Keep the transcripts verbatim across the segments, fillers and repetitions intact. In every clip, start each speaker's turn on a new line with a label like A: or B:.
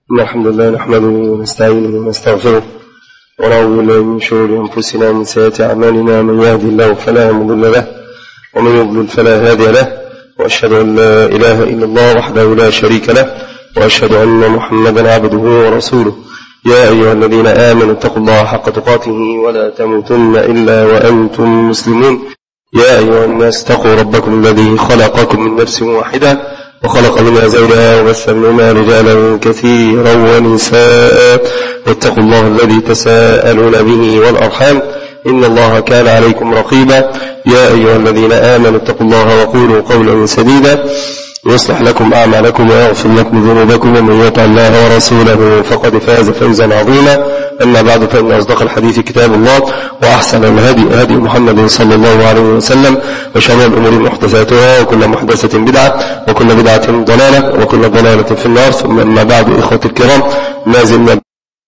A: إن الحمد لله نحمده ونستعينه ونستغفره ونعوذ بالله من شرور أنفسنا ومن سيئات أعمالنا. من يهدي الله فلا مضل له ومن يضلل فلا هادي له، وأشهد أن لا إله إلا الله وحده لا شريك له، وأشهد أن محمدا عبده ورسوله. يا أيها الذين آمنوا اتقوا الله حق تقاته ولا تموتن إلا وأنتم مسلمون. يا أيها الناس اتقوا ربكم الذي خلقكم من نفس واحدة وخلق منها زوجها وبث منهما رجالا كثيرا ونساء، واتقوا الله الذي تساءلون به والأرحام إن الله كان عليكم رقيبا. يا أيها الذين آمنوا اتقوا الله وقولوا قولا سديدا يصلح لكم أعمالكم ويغفر لكم ذنوبكم، ومن يطع الله ورسوله فقد فاز فوزا عظيما. أما بعد، فإن أصدق الحديث كتاب الله، وأحسن الهدي هدي محمد صلى الله عليه وسلم، وشر الأمور محدثاتها، وكل محدثة بدعة، وكل بدعة ضلالة، وكل ضلالة في النار. ثم أما بعد، إخوة الكرام، ما زلنا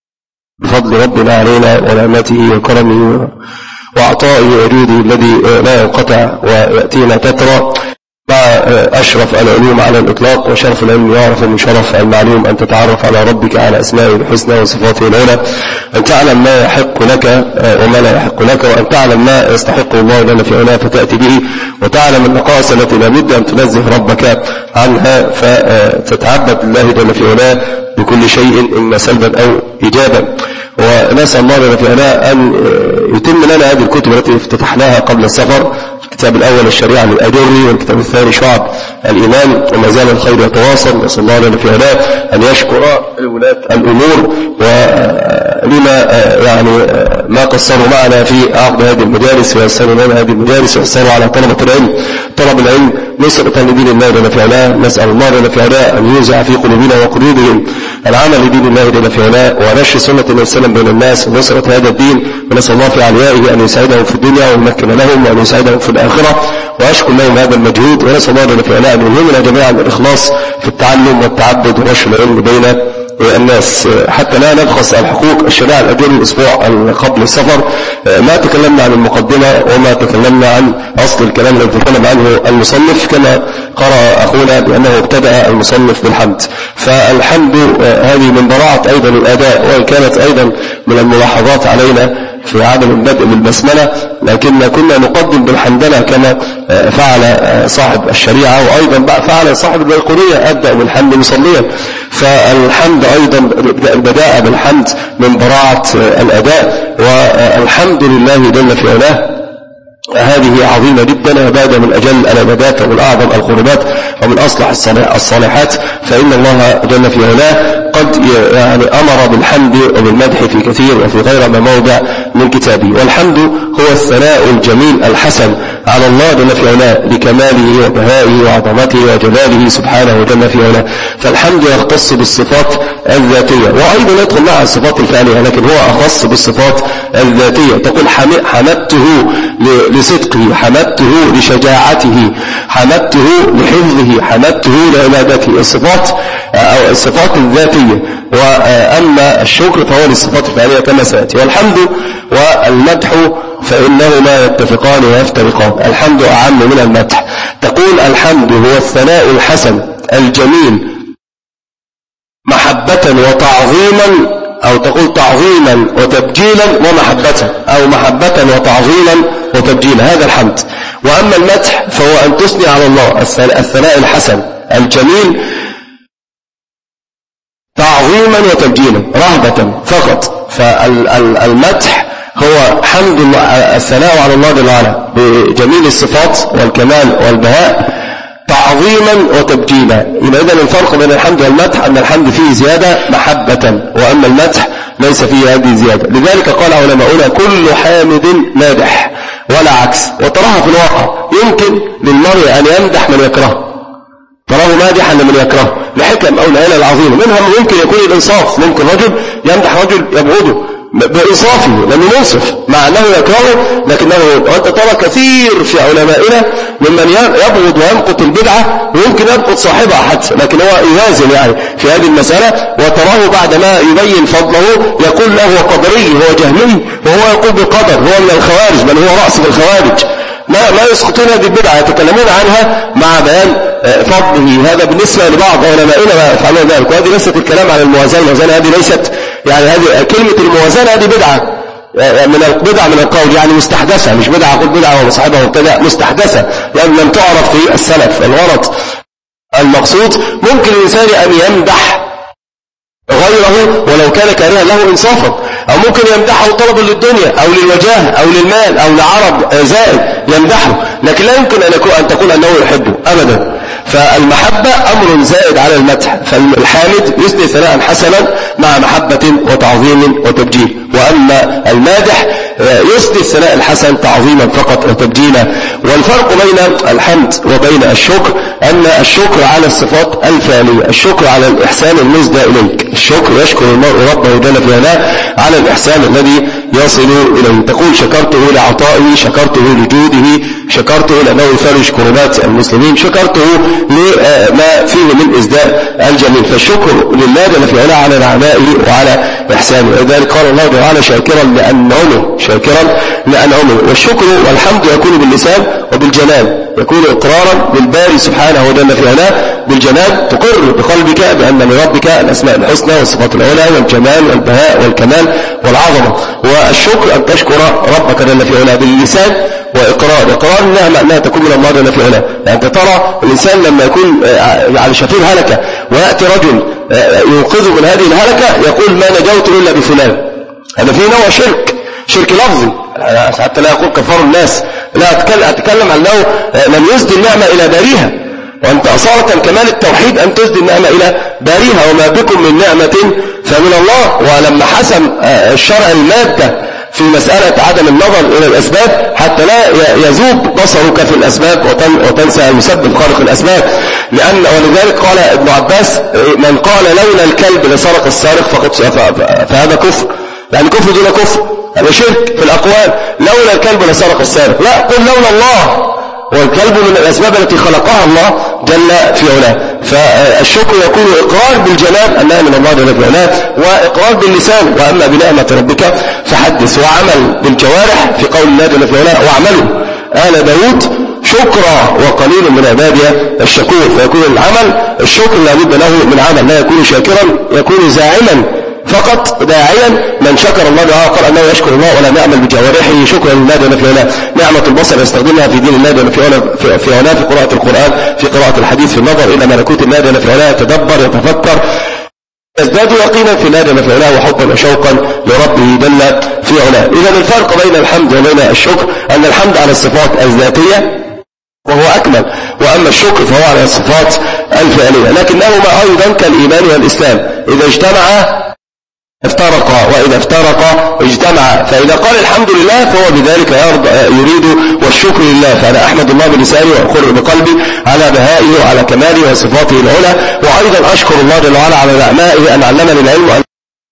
A: بفضل ربنا علينا ونعمته وكرمه وعطائه وجوده الذي لا ينقطع ويأتينا تترى مع أشرف العلوم على الإطلاق. وشرف العلم يعرف من شرف المعلوم أن تتعرف على ربك على أسمائه الحسنى وصفاته العلى، أن تعلم ما يحق لك وما لا يحق لك، وأن تعلم ما يستحق الله جل في علاه فتأتي به، وتعلم النقائص التي لا بد أن تنزه ربك عنها فتتعبد لله جل في علاه بكل شيء إما سلبا أو إيجابا. ونسأل الله جل في علاه أن يتم لنا هذه الكتب التي افتتحناها قبل السفر. الكتاب الأول الشريعة للأجري، والكتاب الثاني شعب الإيمان، وما زال الخير يتواصل. نسأل الله جل في علاه أن يشكر ولاة الأمور ولما يعني ما قصروا معنا في عقد هذه المجالس، ويسروا لنا هذه المجالس، ويسروا على طلبة العلم طلب العلم نصرة لدين الله جل في علاه. نسأل الله جل في علاه أن يوزع في قلوبنا وقلوبهم العمل لدين الله جل في علاه، ونشر سنة النبي صلى الله عليه وسلم بين الناس، ونصرة هذا الدين. ونسأل الله في عليائه أن يسعدهم في الدنيا ويمكن لهم، وأن يسعدهم في الآخرة، وأشكر لهم هذا المجهود. ونسأل الله جل في علاه أن يلهمنا جميعا الإخلاص في التعلم والتعبد ونشر العلم بين الناس، حتى لا نبخس الحقوق. الشريعة الأجري الأسبوع قبل السفر ما تكلمنا عن المقدمة وما تكلمنا عن أصل الكلام الذي تكلم عنه المصنف، كما قرأ أخونا بأنه ابتدأ المصنف بالحمد. فالحمد هذه من براعة أيضا الأداء، وإن كانت أيضا من الملاحظات علينا في عدم البدء بالبسملة، لكن كنا نقدم بالحمدلة كما فعل صاحب الشريعة، وأيضا فعل صاحب البيقونية أبدأ بالحمد مصليا. فالحمد أيضا البداء بالحمد من براعة الأداء، والحمد لله جل في علاه هذه عظيمة جدا، عبادة من أجل العبادات ومن أعظم القربات ومن أصلح الصالحات. فإن الله جل في علاه قد يعني أمر بالحمد وبالمدح في كثير وفي غير ما موضع من كتابه. والحمد هو الثناء الجميل الحسن على الله جل في علاه لكماله وبهائه وعظمته وجلاله سبحانه جل في علاه. فالحمد يختص بالصفات الذاتية، وأيضا يدخل مع الصفات الفعلية، لكن هو أخص بالصفات الذاتية. تقول حمدته لصدقه، حمدته لشجاعته، حمدته لحفظه، حمدته لعبادته. الصفات أو الصفات الذاتية، وأما الشكر فهو للصفات الفعلية كما سيأتي. والحمد والمدح فإنهما يتفقان ويفترقان، الحمد أعم من المدح. تقول الحمد هو الثناء الحسن الجميل محبة وتعظيما، أو تقول تعظيما وتبجيلا ومحبة، أو محبة وتعظيما وتبجيلا، هذا الحمد. وأما المدح فهو أن تثني على الله الثناء الحسن الجميل تعظيما وتبجيلا رهبة فقط. فالمدح هو حمد الله، الثناء على الله جل وعلا بجميل الصفات والكمال والبهاء تعظيما وتبجيلا. إذا إذن الفرق بين الحمد والمدح أن الحمد فيه زيادة محبة، وأما المدح ليس فيه هذه زيادة. لذلك قال علماؤنا كل حامد مادح ولا عكس. وتراها في الواقع، يمكن للمرء أن يمدح من يكرهه، تراه مادحا لمن يكرهه لحكم أو العلة العظيمة. منها ممكن يكون الإنصاف، ممكن رجل يمدح رجل يبغضه بإنصافه لأنه منصف مع أنه يكرهه لكنه. وأنت ترى كثير في علمائنا ممن يبغض ويمقت البدعة، ويمكن يمقت صاحبها حتى، لكن هو يوازن يعني في هذه المسألة. وتراه بعدما يبين فضله يقول له هو قدري، هو جهمي، وهو يقول بالقدر، هو من الخوارج، بل هو رأس الخوارج. ما ما يسقطون هذه البدعة، يتكلمون عنها مع بيان فضله. هذا بالنسبة لبعض علمائنا ما يفعلون ذلك. وهذه ليست الكلام عن الموازنة، الموازنة هذه ليست يعني هذه كلمة الموازنة هذه بدعة من البدع من القول، يعني مستحدثة، مش بدعة أقول بدعة ومصاحبها مبتدع، مستحدثة يعني لم تعرف في السلف. الغرض المقصود ممكن الإنسان أن يمدح غيره ولو كان كارها له إنصافا، أو ممكن يمدحه طلبا للدنيا أو للوجاه أو للمال أو لعرض زائد يمدحه، لكن لا يمكن أن, يكون أن تقول أنه يحبه أبدا. فالمحبة أمر زائد على المدح، فالحامد يثني ثناء حسنا مع محبة وتعظيم وتبجيل، وأما المادح يثني الثناء الحسن تعظيما فقط وتبجيلا. والفرق بين الحمد وبين الشكر أن الشكر على الصفات الفعلية، الشكر على الإحسان المسدى إليك. الشكر يشكر المرء ربه جل في علاه على الإحسان الذي يصل إليه، تقول شكرته لعطائه، شكرته لجوده، شكرته لأنه يفرج كربات المسلمين، شكرته لما فيه من إزداء الجميل. فالشكر لله جل في علاه على نعمائه وعلى إحسانه، ولذلك قال الله تعالى شاكرا لأنعمه، شاكرا لأنعمه. والشكر والحمد يكون باللسان وبالجنان، يكون إقرارا بالباري سبحانه وجل في علاه بالجنان، تقر بقلبك بأن لربك الأسماء الحسنى والصفات العلى والجمال والبهاء والكمال والعظمة. والشكر أن تشكر ربك جل في علاه باللسان وإقرار، إقرار إنها معناها تكون من الله جل في علاه. يعني أنت ترى الإنسان لما يكون على شفير هلكة ويأتي رجل ينقذه من هذه الهلكة يقول ما نجوت إلا بفلان، هذا فيه نوع شرك، شرك لفظي، حتى لا يقول كفار الناس، لا أتكلم عن أنه لم يسدي النعمة إلى باريها، وأنت أصالة كمال التوحيد أن تسدي النعمة إلى باريها، وما بكم من نعمة فمن الله. ولما حسم الشرع المادة في مسألة عدم النظر إلى الأسباب حتى لا يذوب بصرك في الأسباب وتنسى المسبب خالق الأسباب، لأن ولذلك قال ابن عباس من قال لولا الكلب لسرق السارق فقد فهذا كفر، يعني كفر دون كفر، هذا شرك في الأقوال. لولا الكلب لسرق السارق، لا، قل لولا الله، والكلب من الأسباب التي خلقها الله جل في علاه. فالشكر يكون إقرار بالجنان أنها من الله جل في علاه، وإقرار باللسان، وأما بنعمة ربك فحدث، وعمل بالجوارح في قول الله جل في علاه واعملوا آل داود شكرا وقليل من عبادي الشكور. فيكون العمل الشكر لابد له من عمل، لا يكون شاكرا، يكون زاعما فقط داعيا. من شكر الله تعالى قال أنه يشكر الله ولم يعمل بجوارحه شكرا لله جل في علاه. نعمة البصر يستخدمها في دين الله جل في علاه، في علاه في قراءة القرآن، في قراءة الحديث، في النظر إلى ملكوت الله جل في علاه، يتدبر يتفكر، يزداد يقينا في الله جل في علاه وحبا وشوقا لربه جل في علاه. إذا الفرق بين الحمد وبين الشكر أن الحمد على الصفات الذاتية وهو أكمل، وأما الشكر فهو على الصفات الفعلية، لكنهما أيضا كالإيمان والإسلام إذا اجتمعا افترقا وإذا افترقا اجتمعا. فإذا قال الحمد لله فهو بذلك يريد والشكر لله، فأنا أحمد الله بلساني وأقر بقلبي على بهائه وعلى كماله وصفاته العلى، وأيضا أشكر الله جل وعلا على نعمائه أن علمني العلم وأن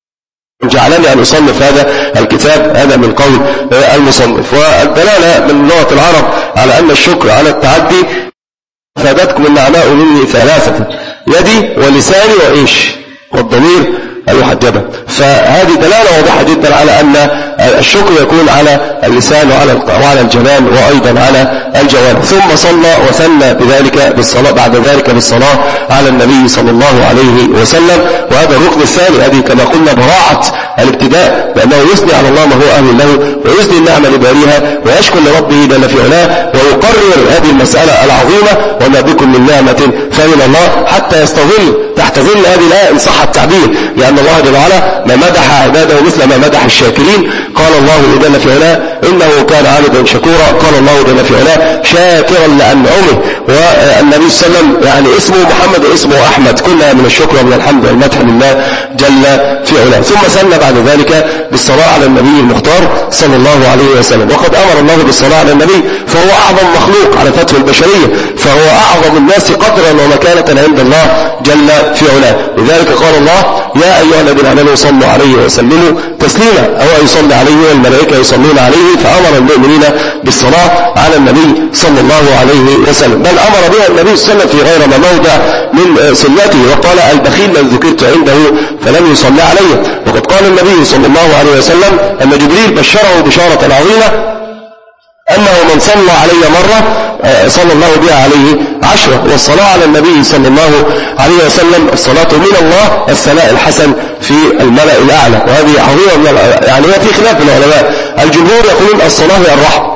A: جعلني أن أصنف هذا الكتاب. هذا من قول المصنف. والدلالة من لغة العرب على أن الشكر على التعدي فادتكم النعماء مني ثلاثة، يدي ولساني وإيش والضمير المحجبة. فهذه دلالة واضحة جدا على أن الشكر يكون على اللسان وعلى وعلى الجنان وأيضا على الجوارح. ثم صلى وثنى بذلك بالصلاة بعد ذلك بالصلاة على النبي صلى الله عليه وسلم. وهذا الركن الثاني، هذه كما قلنا براعة الابتداء، لأنه يثني على الله ما هو أهل له ويثني النعمة لباريها ويشكر لربه جل في علاه ويقرر هذه المسألة العظيمة وما بكم من نعمة فمن الله، حتى يستظل تحت ظل هذه الآية إن صح التعبير، لأن الله جل وعلا ما مدح عباده مثل ما مدح الشاكرين. قال الله جل في علاه إنه كان عابدا شكورا، قال الله جل في علاه شاكرا لأنعمه. والنبي صلى الله عليه وسلم يعني اسمه محمد واسمه أحمد، كلها من الشكر ومن الحمد والمدح لله جل في علاه. ثم سن بعد ذلك بالصلاة على النبي المختار صلى الله عليه وسلم. وقد أمر الله بالصلاة على النبي، فهو أعظم مخلوق على فتح البشرية، فهو أعظم الناس قدرا ومكانة عند الله جل في علاه. لذلك قال الله يا أيها الذين آمنوا صلوا عليه وسلموا تسليما، أو يصلي عليه والملائكة يصلون عليه. فأمر المؤمنين بالصلاة على النبي صلى الله عليه وسلم، بل أمر بها النبي صلى الله عليه وسلم في غير ما موضع من سنته، وقال البخيل من ذكرت عنده فلم يصلي عليه. وقد قال النبي صلى الله عليه وسلم أن جبريل بشره بشارة عظيمة أنه من صلى علي مرة صلى الله بها عليه عشرة، والصلاة على النبي صلى الله عليه وسلم الصلاة من الله الثناء الحسن في الملأ الأعلى. وهذه عظيمة من يعني ما في خلاف من العلماء، الجمهور يقولون الصلاة هي الرحمة،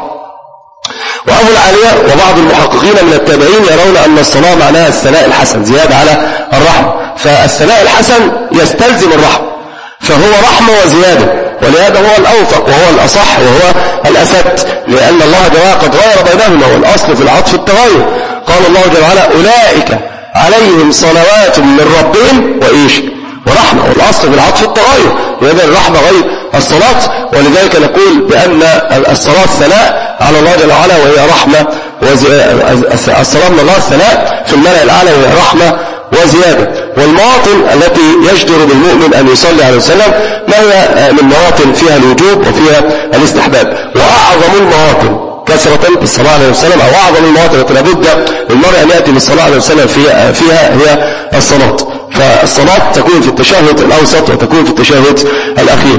A: وأبو العالية وبعض المحققين من التابعين يرون أن الصلاة معناها الثناء الحسن زيادة على الرحمة، فالثناء الحسن يستلزم الرحمة، فهو رحمة وزيادة، ولهذا هو الأوفق وهو الأصح وهو الأسد، لأن الله جل وعلا قد غير بينهما، والأصل في العطف التغير. قال الله جل وعلا أولئك عليهم صلوات من ربهم وإيش ورحمة، والأصل في العطف التغير، لهذا الرحمة غير الصلاة. ولذلك نقول بأن الصلاة ثناء على الله جل وعلا وهي رحمة وزيادة، الصلاة من الله الثناء في الملأ الأعلى وهي رحمة وزيادة. والمواطن التي يجدر بالمؤمن أن يصلي عليه وسلم ما هي من مواطن فيها الوجوب وفيها الاستحباب، وأعظم المواطن كثرة بالصلاة عليه وسلم أو أعظم المواطن التي لابد للمرء أن يأتي بالصلاة عليه وسلم فيها, فيها هي الصلاة. فالصلاة تكون في التشهد الأوسط وتكون في التشهد الأخير،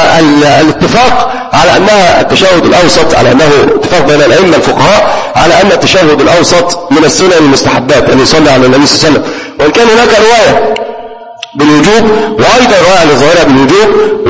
A: والاتفاق على أنها التشهد الأوسط على أنه اتفاق بين الأئمة الفقهاء على أن التشهد الأوسط من السنن المستحبات أن يصلي على النبي صلى الله عليه وسلم، وإن كان هناك رواية بالوجوب وأيضا رواية للظاهرة بالوجوب،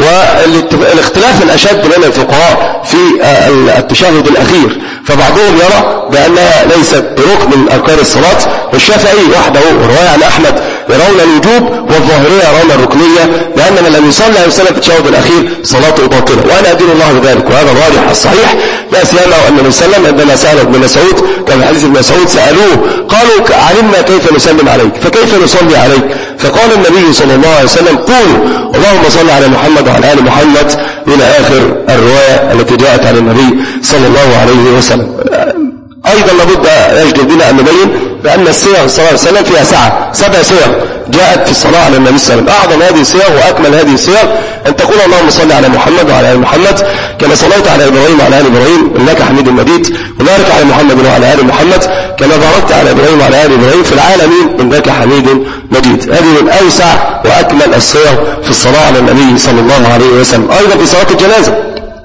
A: والاختلاف الأشد بين الفقهاء في التشهد الأخير، فبعضهم يرى بأنها ليست بركن من أركان الصلاة، والشافعي وحده ورواية عن أحمد يرون الوجوب، والظاهرية يرون الركنية، لأن من لم يصلي عليه وسلم في التشهد الأخير صلاته باطلة، وأنا أدين الله بذلك، وهذا الراجح الصحيح. لا سيما أن النبي صلى الله عليه وسلم عندما سأل ابن مسعود كما في حديث ابن مسعود سألوه قالوا علمنا كيف نسلم عليك فكيف نصلي عليك، فقال النبي صلى الله عليه وسلم قولوا اللهم صل على محمد وعلى آل محمد إلى آخر الرواية التي جاءت عن النبي صلى الله عليه وسلم. أيضا لابد يجب بنا أن نبين بأن الصيغ صلى الله عليه وسلم فيها سعة، سبع صيغ جاءت في الصلاة على النبي صلى الله عليه وسلم. أعظم هذه الصيغ وأكمل هذه الصيغ أن تقول اللهم صل على محمد وعلى آل محمد كما صليت على إبراهيم وعلى آل إبراهيم إنك حميد مجيد، وبارك على محمد وعلى آل محمد كما باركت على إبراهيم وعلى آل إبراهيم في العالمين إنك حميد مجيد. هذه من أوسع وأكمل الصيغ في الصلاة على النبي صلى الله عليه وسلم. أيضا في صلاة الجنازة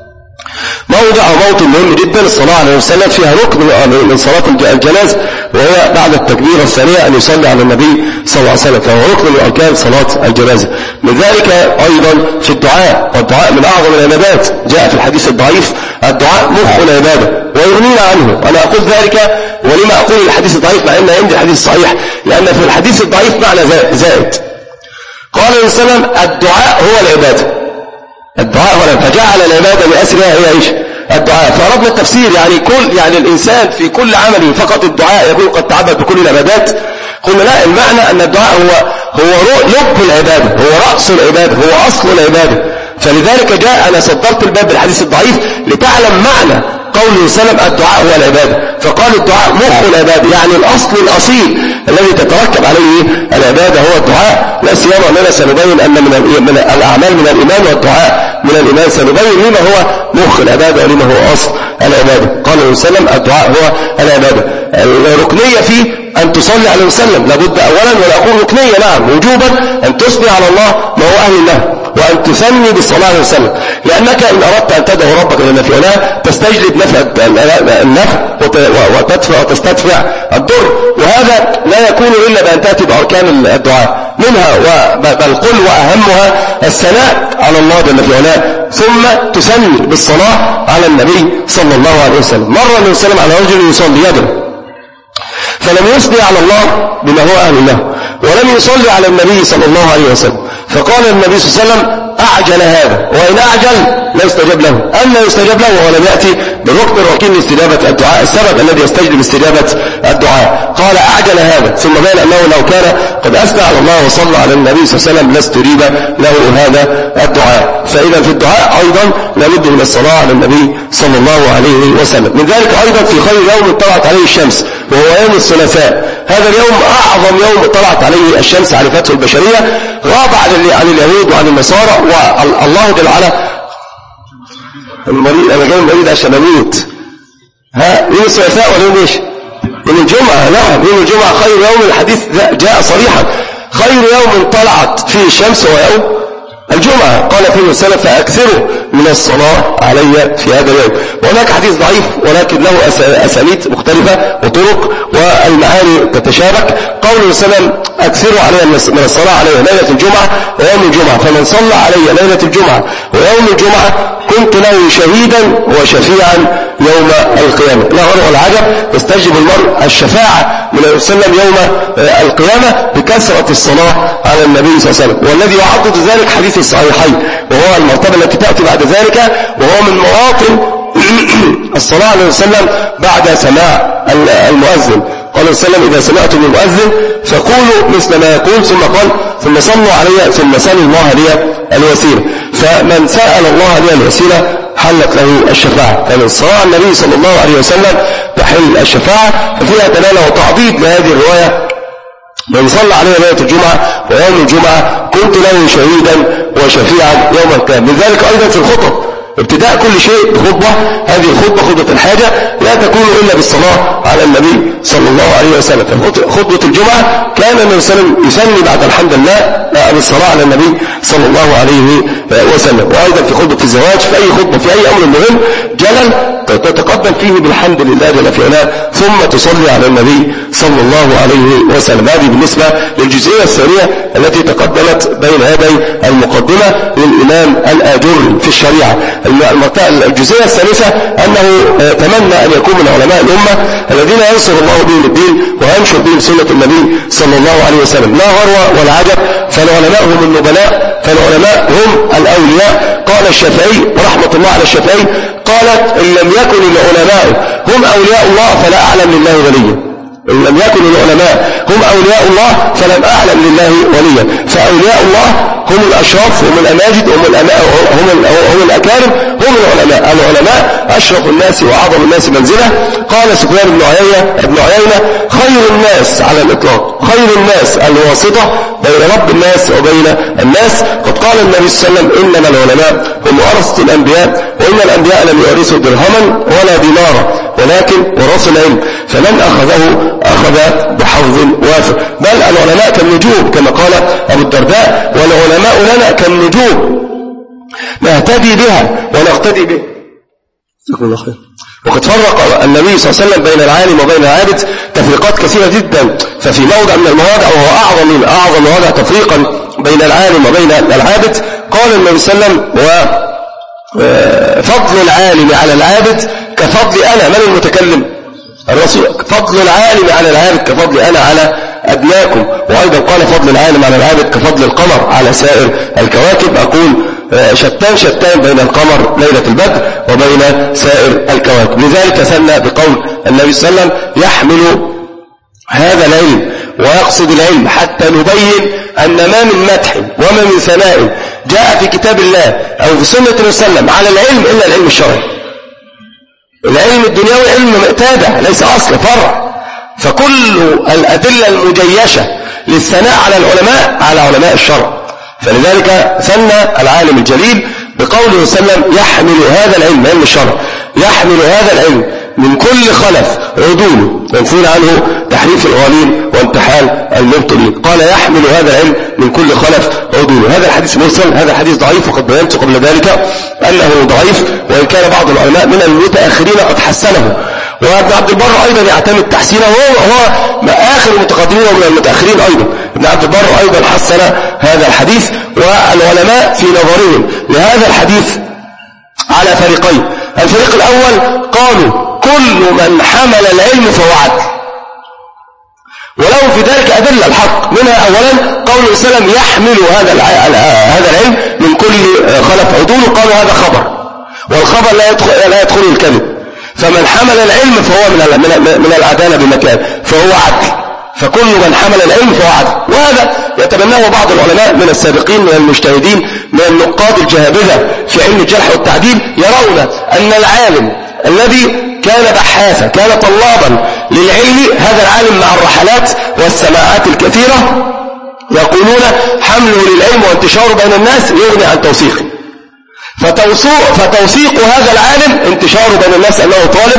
A: موضع موطن مهم جدا، الصلاة عليه وسلم فيها ركن من صلاة الجنازة، وهي بعد التكبير الثانية أن يصلي على النبي صلى الله عليه وسلم، فهو ركن من أركان صلاة الجنازة. من ذلك أيضا في الدعاء، والدعاء من أعظم العبادات، جاء في الحديث الضعيف الدعاء مخ العبادة ويغنينا عنه. أنا أقول ذلك ولما أقول الحديث الضعيف مع أن عندي الحديث الصحيح، لأن في الحديث الضعيف معنى زائد. قال عليه وسلم الدعاء هو العبادة، الدعاء هو، فجعل العبادة بأسرها هي إيش الدعاء. فأردنا التفسير يعني كل يعني الإنسان في كل عمل فقط الدعاء يكون قد تعبد بكل العبادات. قلنا لا، المعنى أن الدعاء هو هو لب العبادة، هو رأس العبادة، هو أصل العبادة. فلذلك جاء أنا صدرت الباب بالحديث الضعيف لتعلم معنى قوله سلم الدعاء هو العبادة، فقال الدعاء مخ العبادة، يعني الأصل الأصيل الذي تتركب عليه العبادة هو الدعاء. لا سيما أننا سنبين أن من, من الأعمال من الإيمان، والدعاء من الإيمان، سنبين لما هو مخ العبادة ولما هو أصل العبادة. قال عليه وسلم الدعاء هو العبادة. الركنية فيه أن تصلي عليه وسلم لابد أولا، ولا أقول ركنية نعم وجوبا، أن تثني على الله ما هو أهل له، وأن تثني بالصلاة عليه وسلم، لأنك إن أردت أن تدعو ربك لما في علاه تستجلب نفع النفع وتدفع وتستدفع الضر، وهذا لا يكون إلا بأن تأتي بأركان الدعاء، منها بل قل وأهمها الثناء على الله جل في علاه، ثم تثني بالصلاة على النبي صلى الله عليه وسلم. مر النبي صلى الله عليه وسلم على رجل يصلي يدعو فلم يصلي على الله بما هو أهل له، ولم يصلي على النبي صلى الله عليه وسلم، فقال النبي صلى الله عليه وسلم أعجل هذا، وإن أعجل لا يستجاب له. ألا يستجاب له ولم يأتي بالركن الركين لاستجابة الدعاء، السبب الذي يستجلب استجابة الدعاء. قال أعجل هذا، ثم بين أنه لو كان قد أثنى على الله وصلى على النبي صلى الله عليه وسلم لاستجيب له هذا الدعاء. فإذا في الدعاء أيضا لابد من الصلاة على النبي صلى الله عليه وسلم. من ذلك أيضا في خير يوم طلعت عليه الشمس وهو يوم الثلاثاء، هذا اليوم أعظم يوم طلعت عليه الشمس عرفته البشرية، غاب عن اليهود وعن النصارى، والله جل وعلا المريض أنا جاي المريض عشان أموت. ها يوم الثلاثاء ولا يوم إيش؟ يوم الجمعة. نعم يوم الجمعة خير يوم، الحديث جاء صريحا خير يوم طلعت فيه الشمس هو يوم الجمعة. قال فيه وسلم فأكثروا من الصلاة علي في هذا اليوم. وهناك حديث ضعيف ولكن له أسانيد مختلفة وطرق والمعاني تتشابك. قوله وسلم أكثروا علي من الصلاة علي ليلة الجمعة ويوم الجمعة، فمن صلى علي ليلة الجمعة ويوم الجمعة كنت له شهيدا وشفيعا يوم القيامة. لا غير والعجب يستجب المرء الشفاعة من النبي صلى الله عليه وسلم يوم القيامة بكثرة الصلاة على النبي صلى الله عليه وسلم. والذي يعضد ذلك حديث الصحيحين، وهو المرتبة التي تأتي بعد ذلك، وهو من مواطن الصلاة عليه وسلم بعد سماع المؤذن. قال صلى الله عليه وسلم إذا سمعتم المؤذن فقولوا مثل ما يقول، ثم قال ثم صلوا علي ثم سألوا الله لي الوسيلة. فمن سأل الله لي الوسيلة حلت له الشفاعة. فمن الصلاة على النبي صلى الله عليه وسلم تحل الشفاعة. ففيها دلالة وتعضيد لهذه الرواية من صلى عليه ليلة الجمعة ويوم الجمعة كنت له شهيدا وشفيعا يوم القيامة. لذلك أيضا في الخطب ابتداء كل شيء بخطبة، هذه الخطبة خطبة الحاجة لا تكون إلا بالصلاة على النبي صلى الله عليه وسلم. خطبة الجمعة كان النبي صلى الله عليه وسلم يسلم بعد الحمد لله بالصلاة على النبي صلى الله عليه وسلم. وأيضا في خطبة الزواج، في أي خطبة في أي أمر مهم جلل تتقدم فيه بالحمد لله جل في علاه ثم تصلي على النبي صلى الله عليه وسلم. هذه بالنسبة للجزئية الثانية التي تقدمت بين هذه المقدمة للإمام الآجري في الشريعة. الجزئية الثالثة أنه تمنى أن يكون من علماء الأمة الذين ينصر الله بهم الدين وينشر بهم سنة النبي صلى الله عليه وسلم. لا غرو ولا عجب، فالعلماء هم النبلاء، فالعلماء هم الأولياء. قال الشافعي ورحمة الله على الشافعي قالت إن لم يكن العلماء هم أولياء الله فلا أعلم لله وليا. إن لم يكن العلماء هم أولياء الله فلم أعلم لله وليا. فأولياء الله هم الأشراف، هم الأماجد، هم, هم, هم الأكارم، هم العلماء. العلماء أشرف الناس وأعظم الناس منزلة. قال سفيان بن عيينة ابن عيينة خير الناس على الإطلاق، خير الناس الواسطة بين رب الناس وبين الناس. قد قال النبي صلى الله عليه وسلم إنما العلماء هم ورثة الأنبياء، وإن الأنبياء لم يورثوا درهما ولا دينارا ولكن ورثوا العلم، فمن أخذه أخذ بحظ وافر. بل العلماء كالنجوم كما قال أبو الدرداء والعلماء لنا كالنجوم نهتدي بها ونقتدي بها. وقد فرق النبي صلى الله عليه وسلم بين العالم وبين العابد تفريقات كثيرة جدا. ففي موضع من المواضع وهو أعظم من أعظم مواضع تفريقا بين العالم وبين العابد قال النبي صلى الله عليه وسلم وفضل العالم على العابد كفضل أنا. من المتكلم؟ الرسول. فضل العالم على العابد كفضل أنا على أدناكم. وأيضا قال فضل العالم على العابد كفضل القمر على سائر الكواكب. أقول شتان شتان بين القمر ليلة البدر وبين سائر الكواكب. لذلك ثنى بقول النبي صلى الله عليه وسلم يحمل هذا العلم ويقصد العلم حتى نبين أن ما من مدح وما من ثناء جاء في كتاب الله أو في سنة الرسول صلى الله عليه وسلم على العلم إلا العلم الشرعي. العلم الدنيوي علم تابع ليس أصل فرع. فكل الأدلة المجيشة للثناء على العلماء على علماء الشرع. فلذلك ثنى العالم الجليل بقوله صلى الله عليه وسلم يحمل هذا العلم، علم الشرع، يحمل هذا العلم من كل خلف عدوله ينفون عنه تحريف الغالين وانتحال المبطلين. قال يحمل هذا العلم من كل خلف عدوله. هذا الحديث مرسل، هذا حديث ضعيف، وقد بينت قبل ذلك أنه ضعيف، وإن كان بعض العلماء من المتأخرين قد حسنه. وابن عبد البر أيضا يعتمد تحسينه، وهو آخر المتقدمين ومن المتأخرين أيضا. ابن عبد البر أيضا حسن هذا الحديث. والعلماء في نظرهم لهذا الحديث على فريقين. الفريق الأول قالوا كل من حمل العلم فهو عدل، ولو في ذلك أدلة الحق. منها أولا قوله صلى الله عليه وسلم يحمل هذا هذا العلم من كل خلف عدوله. قالوا هذا خبر، والخبر لا يدخل لا يدخل الكذب. فمن حمل العلم فهو من من العدالة بمكان، فهو عدل. فكل من حمل العلم فهو عدل. وهذا يتبناه بعض العلماء من السابقين من المجتهدين من النقاد الجهابذة في علم الجرح والتعديل، يرون أن العالم الذي كان بحاثا كان طلابا للعلم، هذا العالم مع الرحلات والسماعات الكثيرة يقولون حمله للعلم وانتشاره بين الناس يغني عن توثيقه. فتوثيق هذا العالم انتشاره بين الناس أنه طالب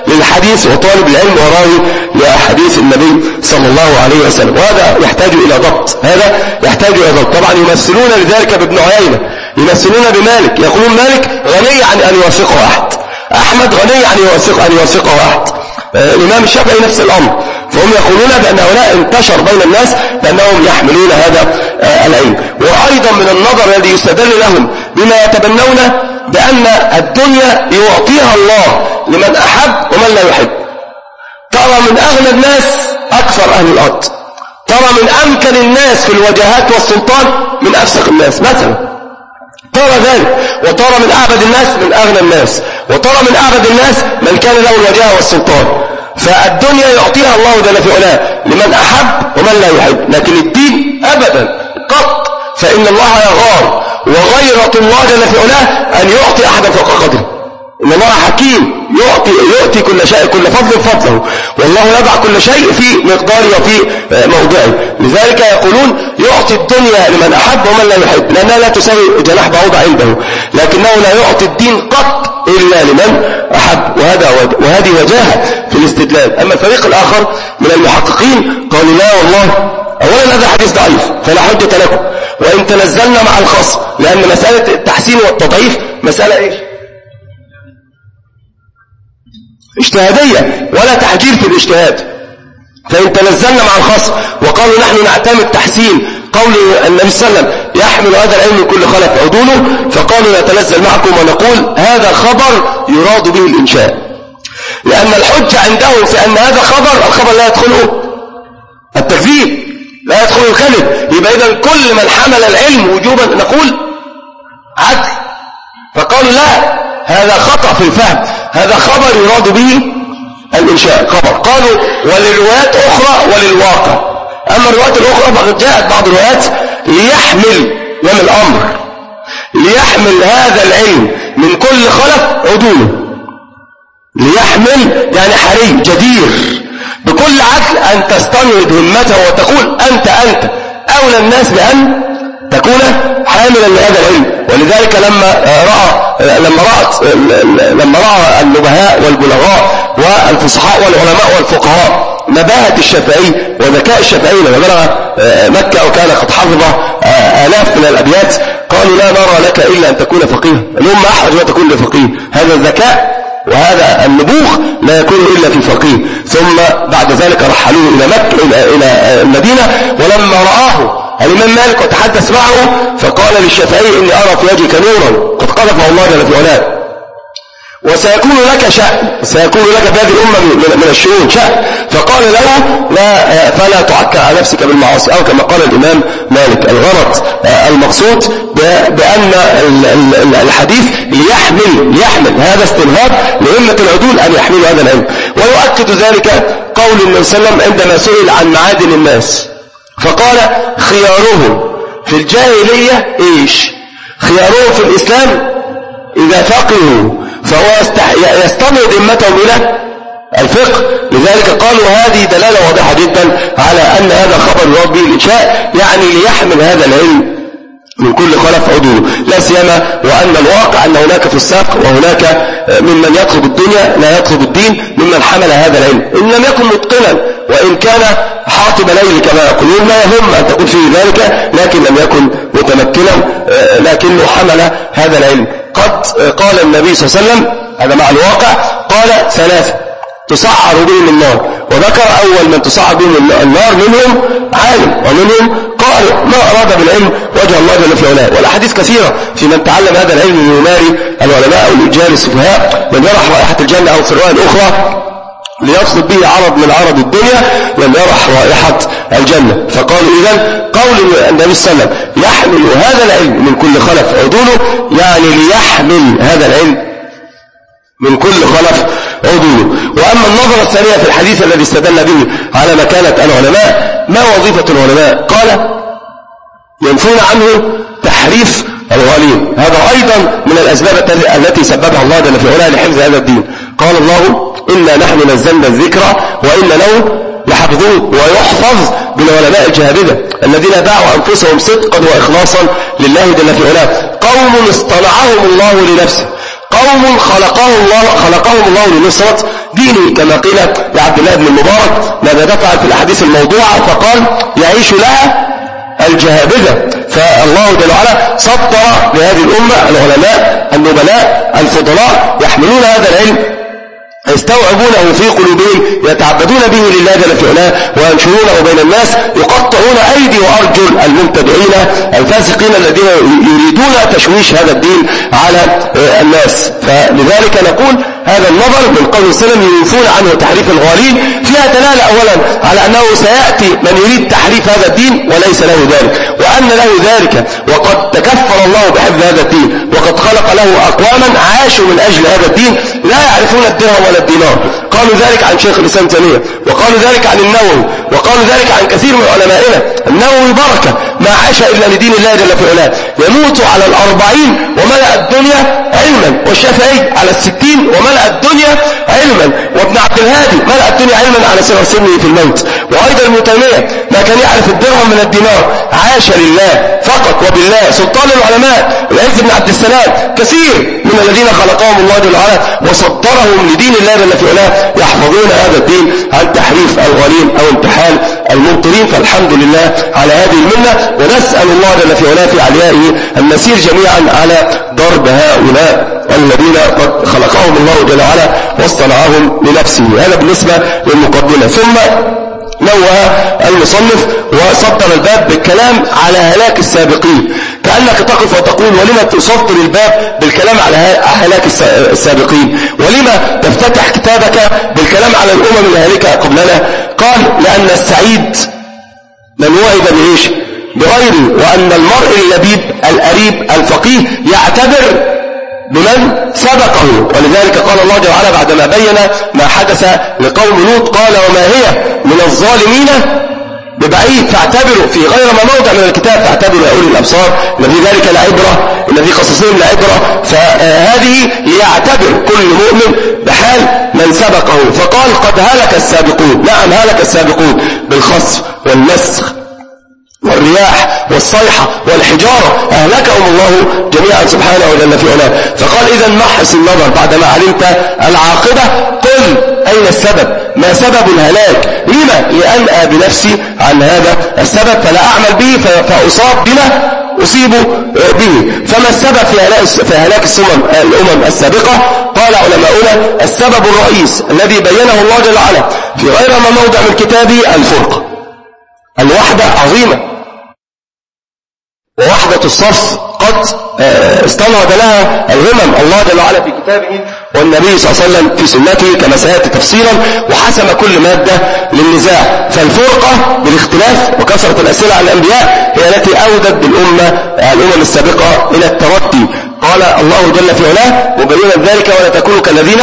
A: للحديث وطالب العلم وراوي لأحاديث النبي صلى الله عليه وسلم. وهذا يحتاج إلى ضبط، هذا يحتاج إلى ضبط. طبعا يمثلون لذلك بابن عيينة، يمثلون بمالك، يقولون مالك غني عن أن يوثقه أحد، أحمد غني عن يوثقه أن يوثقه أحد، الإمام الشافعي نفس الأمر. فهم يقولون بأن هؤلاء انتشر بين الناس بأنهم يحملون هذا العلم. وأيضا من النظر الذي يستدل لهم بما يتبنونه بأن الدنيا يعطيها الله لمن أحب ومن لا يحب. ترى من أغنى الناس أكثر أهل الأرض، ترى من أمكن الناس في الوجهات والسلطان من أفسق الناس مثلا، ترى ذلك. وترى من أعبد الناس من أغنى الناس، وترى من أعبد الناس من كان له الوجاهة والسلطان. فالدنيا يعطيها الله جل في علاه لمن أحب ومن لا يحب، لكن الدين أبدا قط، فإن الله يغار، وغيرة الله جل في علاه أن يعطي أحدا فوق قدره. إن الله حكيم يعطي, يعطي كل شيء كل فضل فضله، والله يضع كل شيء في مقداره وفي موضعه. لذلك يقولون يعطي الدنيا لمن أحب ومن لا يحب، لأنها لا تساوي جناح بعوضة عنده، لكنه لا يعطي الدين قط إلا لمن أحب. وهذا وهذه وجاهة في الاستدلال. أما الفريق الآخر من المحققين قالوا لا والله، أولا هذا حديث ضعيف فلا حجة لكم، وإن تنزلنا مع الخصم، لأن مسألة التحسين والتضعيف مسألة إيش؟ اجتهادية ولا تحجير في الاجتهاد. فإن تنزلنا مع الخصم وقالوا نحن نعتمد تحسين قول النبي صلى الله عليه وسلم يحمل هذا العلم من كل خلف عدوله، فقالوا نتنزل معكم ونقول هذا خبر يراد به الإنشاء، لأن الحجة عندهم في أن هذا خبر، الخبر لا يدخله التكذيب، لا يدخله الكذب. يبقى إذن كل من حمل العلم وجوبا نقول عدل. فقالوا لا، هذا خطأ في الفهم، هذا خبر يراد به الإنشاء خبر. قالوا وللروايات أخرى وللواقع. أما الروايات الأخرى فقد جاءت بعض الروايات ليحمل يوم الأمر، ليحمل هذا العلم من كل خلف عدوله، ليحمل يعني حري جدير بكل عدل أن تستنهض همته وتقول أنت أنت أولى الناس بأن تكون حاملا لهذا العلم. ولذلك لما رأى لما رأت لما رأى النبهاء والبلغاء والفصحاء والعلماء والفقهاء نباهة الشافعي وذكاء الشافعي لما بلغ مكة وكان قد حفظ آلاف من الأبيات، قالوا لا نرى لك إلا أن تكون فقيه، الأمة أحوج ما تكون لفقيه. هذا الذكاء وهذا النبوغ لا يكون إلا في فقيه. ثم بعد ذلك رحلوه إلى مكة إلى المدينة، ولما رآه الإمام مالك وتحدث معه فقال للشافعي إني أرى في وجهك نورا قد قذفه الله جل في علاه، وسيكون لك شأن، سيكون لك في هذه الأمة من الشؤون شأن. فقال له لا فلا تعكر على نفسك بالمعاصي، أو كما قال الإمام مالك الغلط المقصود بأن الحديث ليحمل يحمل هذا استنهاض لأمة العدول أن يحملوا هذا العلم. ويؤكد ذلك قول النبي صلى الله عليه وسلم عندما سئل عن معادن الناس فقال خيارهم في الجاهلية إيش؟ خيارهم في الإسلام إذا فقهوا، فهو يستمد ذمتهم إلى الفقه. لذلك قالوا هذه دلالة واضحة جدا على أن هذا خبر يراد به الإنشاء، يعني ليحمل هذا العلم من كل خلف عدوله، لا سيما وأن الواقع أن هناك فساق وهناك ممن يطلب الدنيا لا يطلب الدين ممن حمل هذا العلم، إن لم يكن متقنا وإن كان حاطب ليل كما يقولون لا يهم أن تقول فيه ذلك، لكن لم يكن متمكنا لكنه حمل هذا العلم. قد قال النبي صلى الله عليه وسلم هذا مع الواقع، قال ثلاثة تسعر بهم النار، وذكر أول من تسعر بهم النار منهم عالم ومنهم قارئ ما أراد بالعلم وجه الله جل في علاه. والأحاديث كثيرة في من تعلم هذا العلم يماري العلماء أو الرجال السفهاء، من يرح رائحة الجنة، أو في الرواية الأخرى ليطلب به عرض من عرض الدنيا لم يرح رائحة الجنة. فقالوا إذن قول النبي صلى الله عليه وسلم يحمل هذا العلم من كل خلف عدوله، يعني ليحمل هذا العلم من كل خلف عدوله. وأما النظرة الثانية في الحديث الذي استدل به على مكانة العلماء، ما وظيفة العلماء؟ قال ينفون عنه تحريف الغالين، هذا أيضا من الأسباب التي سببها الله جل في علاه لحفظ هذا الدين. قال الله إنا نحن نزلنا الذكر وإنا له لحفظون، ويحفظ بالعلماء الجهابذة الذين باعوا أنفسهم صدقا وإخلاصا لله جل في علاه. قوم اصطنعهم الله لنفسه، قوم خلقهم الله خلقهم الله لنصرة ديني كما قيل لعبد الله بن المبارك ماذا تفعل في الأحاديث الموضوعة؟ فقال يعيش لها الجهابذة. فالله جل وعلا سطر لهذه الأمة العلماء النبلاء الفضلاء يحملون هذا العلم، يستوعبونه في قلوبهم، يتعبدون به لله جل في علاه، وينشرونه بين الناس، يقطعون أيدي وأرجل المبتدعين الفاسقين الذين يريدون تشويش هذا الدين على الناس. فلذلك نقول هذا النظر من قول السلام ينفون عنه تحريف الغالين فيها دلالة أولا على أنه سيأتي من يريد تحريف هذا الدين وليس له ذلك، وأن له ذلك، وقد تكفل الله بحفظ هذا الدين، وقد خلق له أقواما عاشوا من أجل هذا الدين لا يعرفون الدرهم ولا الدينار. قالوا ذلك عن شيخ الإسلام تيمية، وقالوا ذلك عن النووي، وقالوا ذلك عن كثير من علمائنا. النووي بركة ما عاش إلا لدين الله جل في علاه، يموت على الأربعين وملأ الدنيا علما، والشافعي على الستين وملأ الدنيا علما، وابن عبد الهادي ملأ الدنيا علما على صغر سنه في الموت، وأيضا ابن تيمية ما كان يعرف الدرهم من الدينار، عاش لله فقط وبالله. سلطان العلماء العز بن عبد السلام كثير من الذين خلقهم الله جل وعلا وسطرهم لدين الله جل في علاه يحفظون هذا الدين عن تحريف الغالين أو امتحان المبطلين. فالحمد لله على هذه المنة، ونسأل الله جل في علاه في عليائه النسير جميعا على ضرب هؤلاء الذين قد خلقهم الله جل وعلا واصطنعهم لنفسه. هذا بالنسبة للمقدمة. ثم نوه المصنف وسطر الباب بالكلام على هلاك السابقين، كأنك تقف وتقول ولما تصدر الباب بالكلام على هلاك السابقين، ولما تفتتح كتابك بالكلام على الأمم الهالكة قبلنا؟ قال لأن السعيد من وعد بعيش بغيره، وأن المرء اللبيب الأريب الفقيه يعتبر بمن سبقه. ولذلك قال الله جل وعلا بعدما بين ما حدث لقوم لوط قال وما هي من الظالمين ببعيد، فاعتبروا في غير ما موضع من الكتاب، فاعتبروا يا أولي الأبصار إن في ذلك لعبرة، إن في قصصهم لعبرة. فهذه ليعتبر كل مؤمن بحال من سبقه. فقال قد هلك السابقون، نعم هلك السابقون بالخسف والنسخ والرياح والصيحة والحجارة، أهلكهم الله جميعا سبحانه وجل في علاه. فقال إذا محص النظر بعدما علمت العاقبة قل أين السبب؟ ما سبب الهلاك؟ لما؟ لأنأى بنفسي عن هذا السبب فلا أعمل به فأصاب بما أصيب به. فما السبب في هلاك الأمم السابقة؟ قال علماؤنا السبب الرئيس الذي بينه الله جل وعلا في غير ما موضع من كتابه الفرقة. الوحدة عظيمة، ووحدة الصف قد استنهض لها الهمم الله جل وعلا في كتابه، والنبي صلى الله عليه وسلم في سنته كما سيأتي تفصيلا، وحسم كل مادة للنزاع. فالفرقة بالاختلاف وكثرة الأسئلة عن الأنبياء هي التي أودت بالأمة الأمم السابقة إلى التردي. قال الله جل في علاه مبينا ذلك ولا تكونوا كالذين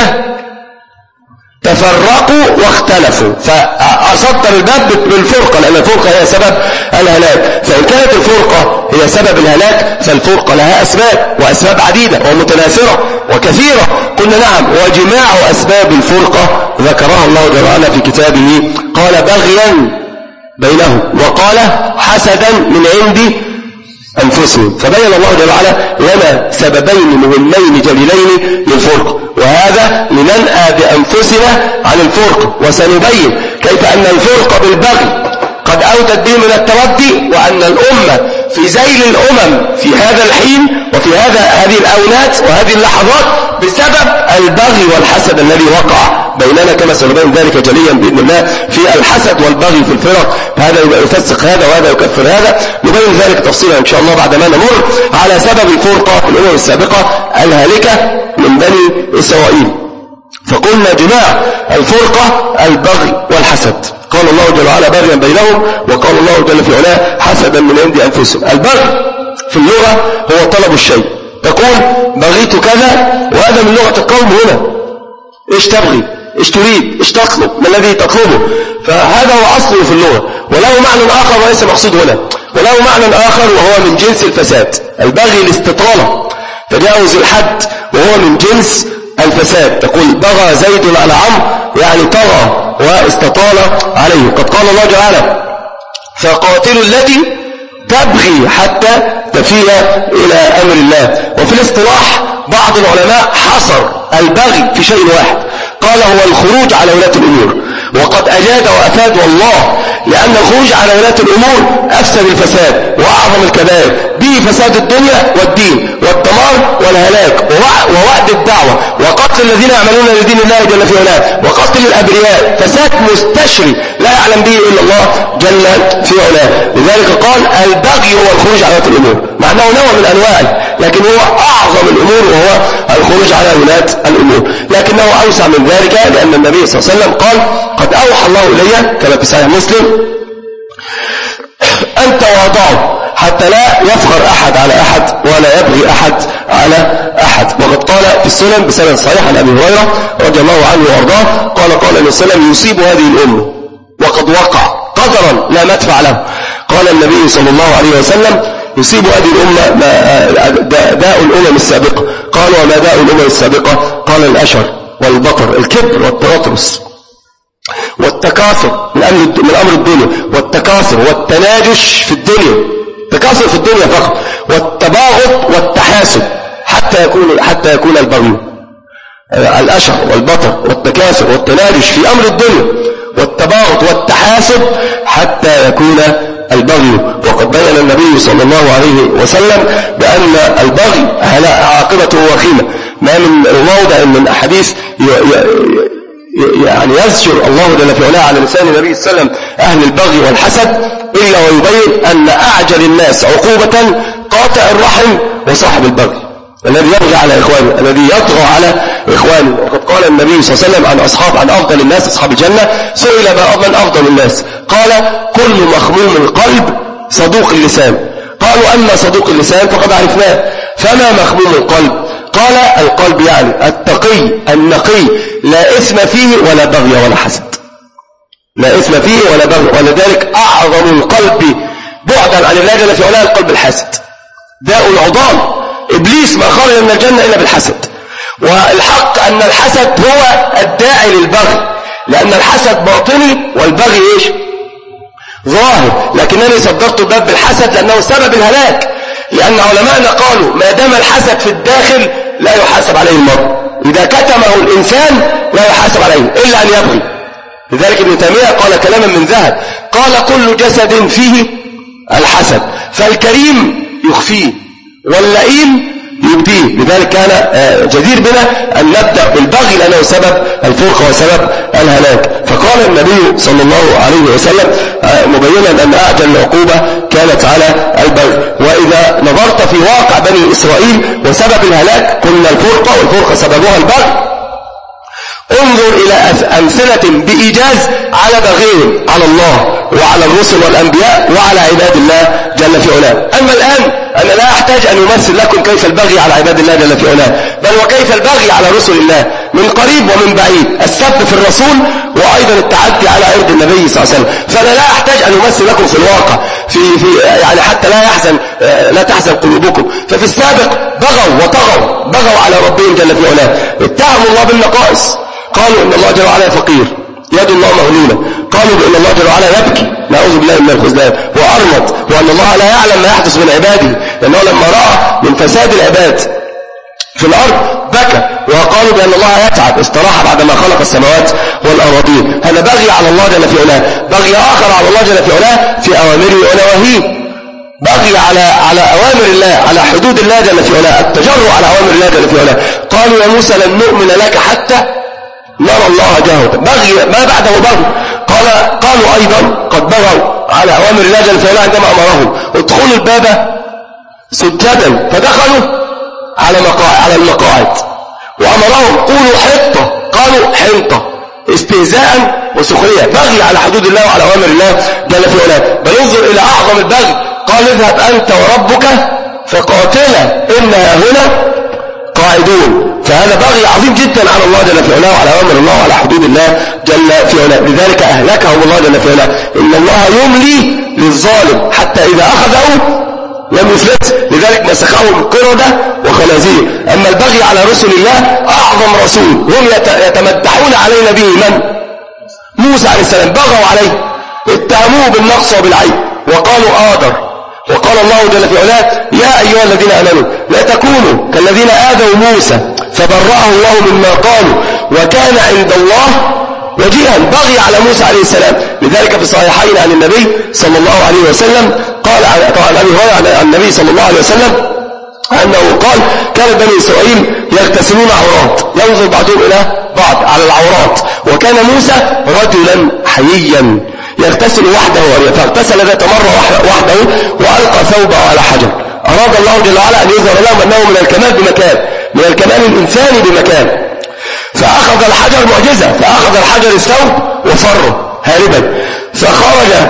A: تفرقوا واختلفوا. فأصدر الباب بالفرقة لأن الفرقة هي سبب الهلاك. فإن كانت الفرقة هي سبب الهلاك فالفرقة لها أسباب، وأسباب عديدة ومتناثرة وكثيرة. قلنا نعم، وجماع أسباب الفرقة ذكرها الله جل وعلا في كتابه، قال بغيا بينهم، وقال حسدا من عند أنفسهم. فبين الله جل وعلا لنا سببين مهمين جليلين للفرقة، وهذا لننأى بأنفسنا عن الفرقة، وسنبين كيف أن الفرقة بالبغي قد أودت به من التردي، وأن الأمة في ذيل الأمم في هذا الحين وفي هذا هذه الأونات وهذه اللحظات بسبب البغي والحسد الذي وقع بيننا، كما سنبين ذلك جليا بإذن الله في الحسد والبغي في الفرق. هذا يفسق هذا وهذا يكفر هذا، نبين ذلك تفصيلا إن شاء الله بعدما نمر على سبب الفرقة في الأمم السابقة الهالكة من بني إسرائيل. فقلنا جماع الفرقة البغي والحسد. قال الله جل وعلا بغيا بينهم، وقال الله جل في علاه حسدا من عند أنفسهم. البغي في اللغة هو طلب الشيء، تقول بغيت كذا، وهذا من لغة القوم هنا. إيش تبغي؟ إيش تريد؟ إيش تطلب؟ ما الذي تطلبه؟ فهذا هو أصله في اللغة، وله معنى آخر وليس مقصود هنا، وله معنى آخر وهو من جنس الفساد. البغي الاستطالة، تجاوز الحد، وهو من جنس الفساد. تقول بغى زيد على عمرو، يعني طغى واستطال عليه. قد قال الله تعالى فقاتلوا التي تبغي حتى تفيء إلى أمر الله. وفي الاصطلاح بعض العلماء حصر البغي في شيء واحد،
B: قال هو الخروج على ولاة الأمور، وقد أجاد وأفاد والله، لأن الخروج على ولاة الأمور أفسد الفساد وأعظم الكبائر، به فساد الدنيا والدين والدمار والهلاك ووعد الدعوة وقتل الذين يعملون لدين الله جل في علاه وقتل الأبرياء، فساد مستشري لا يعلم به إلا الله جل في علاه. لذلك قال البغي هو الخروج على ولاة الأمور، مع أنه نوع من أنواعه، لكن هو أعظم الأمور وهو الخروج على ولاة الأمور، لكنه أوسع من ذلك، لأن النبي صلى الله عليه وسلم قال قد أوحى الله إلي كما في صحيح مسلم أن تواضعوا حتى لا يفخر أحد على أحد ولا يبغي أحد على أحد. وقد قال في السنن بسند صحيح عن أبي هريرة رضي الله عنه وأرضاه قال قال النبي صلى الله عليه وسلم يصيب هذه الأمة وقد وقع قدرا لا مدفع له. قال النبي صلى الله عليه وسلم يصيب هذه الأمة داء الأمم السابقة. قال وما داء الأمم السابقة؟ قال الأشر والبطر، الكبر والتغطرس والتكاثر من أمر من أمر الدنيا، والتكاثر والتناجش في الدنيا، تكاثر في الدنيا فقط، والتباغض والتحاسد حتى يكون حتى يكون البغي. الأشر والبطر والتكاثر والتناجش في أمر الدنيا، والتباغض والتحاسد حتى يكون البغي. وقد بين النبي صلى الله عليه وسلم بأن البغي عاقبته وخيمة. ما من موضع من أحاديث يعني يذكر الله جل في علاه على لسان النبي صلى الله عليه وسلم أهل البغي والحسد إلا ويبين أن أعجل الناس عقوبة قاطع الرحم وصاحب البغي، الذي يبغي على إخوانه، الذي يطغى على إخوانه. وقد قال النبي صلى الله عليه وسلم عن أصحاب عن أفضل الناس أصحاب الجنة، سئل من أفضل الناس؟ قال كل مخموم القلب صدوق اللسان. قالوا أما صدوق اللسان فقد عرفناه، فما مخموم القلب؟ قال القلب يعني التقي النقي لا إثم فيه ولا بغي ولا حسد، لا إثم فيه ولا بغي. ولذلك أعظم القلب بعدا عن الله جل في علاه القلب الحاسد، داء العضال. إبليس ما خرج من الجنة إلا بالحسد، والحق أن الحسد هو الداعي للبغي، لأن الحسد باطني والبغي إيش؟ ظاهر. لكنني صدرت الباب بالحسد لأنه سبب الهلاك، لأن علماءنا قالوا ما دام الحسد في الداخل لا يحاسب عليه المرء، إذا كتمه الإنسان لا يحاسب عليه إلا أن يبغي. لذلك ابن تيمية قال كلاما من ذهب، قال كل جسد فيه الحسد، فالكريم يخفيه واللئيم يبديه. لذلك كان جدير بنا أن نبدأ بالبغي لأنه سبب الفرقة وسبب الهلاك. فقال النبي صلى الله عليه وسلم مبينا أن أعجل العقوبة كانت على البغي. وإذا نظرت في واقع بني إسرائيل وسبب الهلاك قلنا الفرقة، والفرقة سببها البغي. انظر إلى أمثلة بإيجاز على بغيهم على الله وعلى الرسل والأنبياء وعلى عباد الله جل في علاه. أما الآن أنا لا أحتاج أن يمثل لكم كيف البغي على عباد الله جل في علاه، بل وكيف البغي على رسل الله من قريب ومن بعيد، السب في الرسول وأيضا التعدي على عرض النبي صلى الله عليه وسلم. فأنا لا أحتاج أن يمثل لكم في الواقع في في يعني حتى لا يحزن لا تحزن قلوبكم. ففي السابق بغوا وطغوا بغوا على ربهم جل في علاه، اتهموا الله بالنقائص، قالوا إن الله جل وعلا فقير، يد الله مغلولة، قالوا بأن الله جل وعلا يبكي، نعوذ بالله من الخذلان، وأرمط، وأن الله لا يعلم ما يحدث من عباده، لأنه لما رأى من فساد العباد في الأرض بكى. وقالوا بأن الله يتعب، استراح بعدما خلق السماوات والأراضين. هذا بغي على الله جل في علاه. بغي آخر على الله جل في علاه في أوامره ونواهيه، بغي على على أوامر الله، على حدود الله جل في علاه، التجرؤ على أوامر الله جل في علاه. قالوا يا موسى لن نؤمن لك حتى نرى الله جهرة، بغي ما بعده بغي. قال قالوا أيضا قد بغوا على أوامر الله جل في علاه عندما أمرهم ادخلوا الباب سجدا، فدخلوا على مقاعد على المقاعد، وأمرهم قولوا حطة، قالوا حنطة، استهزاء وسخرية. بغي على حدود الله وعلى أوامر الله جل في علاه. بل انظر إلى أعظم البغي، قال اذهب أنت وربك فقاتلا إنها هنا قاعدون. فهذا بغي عظيم جدا على الله جل في علاه وعلى أوامر الله وعلى حدود الله جل في علاه. لذلك أهلكهم الله جل في علاه. إن الله يملي للظالم حتى إذا أخذه لم يفلت، لذلك مسخهم قردة وخنازير. أما البغي على رسل الله أعظم رسول هم يتمدحون علينا به من؟ موسى عليه السلام. بغوا عليه، اتهموه بالنقص وبالعيب وقالوا آدر. وقال الله جل في علاه يا أيها الذين آمنوا لا تكونوا كالذين آذوا موسى فبرأه الله مما قالوا وكان عند الله وجيها. بغي على موسى عليه السلام. لذلك في الصحيحين عن النبي صلى الله عليه وسلم قال طبعا أبي هريرة عن النبي صلى الله عليه وسلم أنه قال كان بني إسرائيل يغتسلون عورات، ينظر بعضهم إلى بعض على العورات، وكان موسى رجلا حييا يغتسل وحده، فاغتسل ذات مرة وحده وألقى ثوبه على حجر. أراد الله جل وعلا أن يظهر لهم أنه من الكمال بمكان، من الكمال الإنساني بمكان. فأخذ الحجر معجزة، فأخذ الحجر الثوب وفره هاربا، فخرج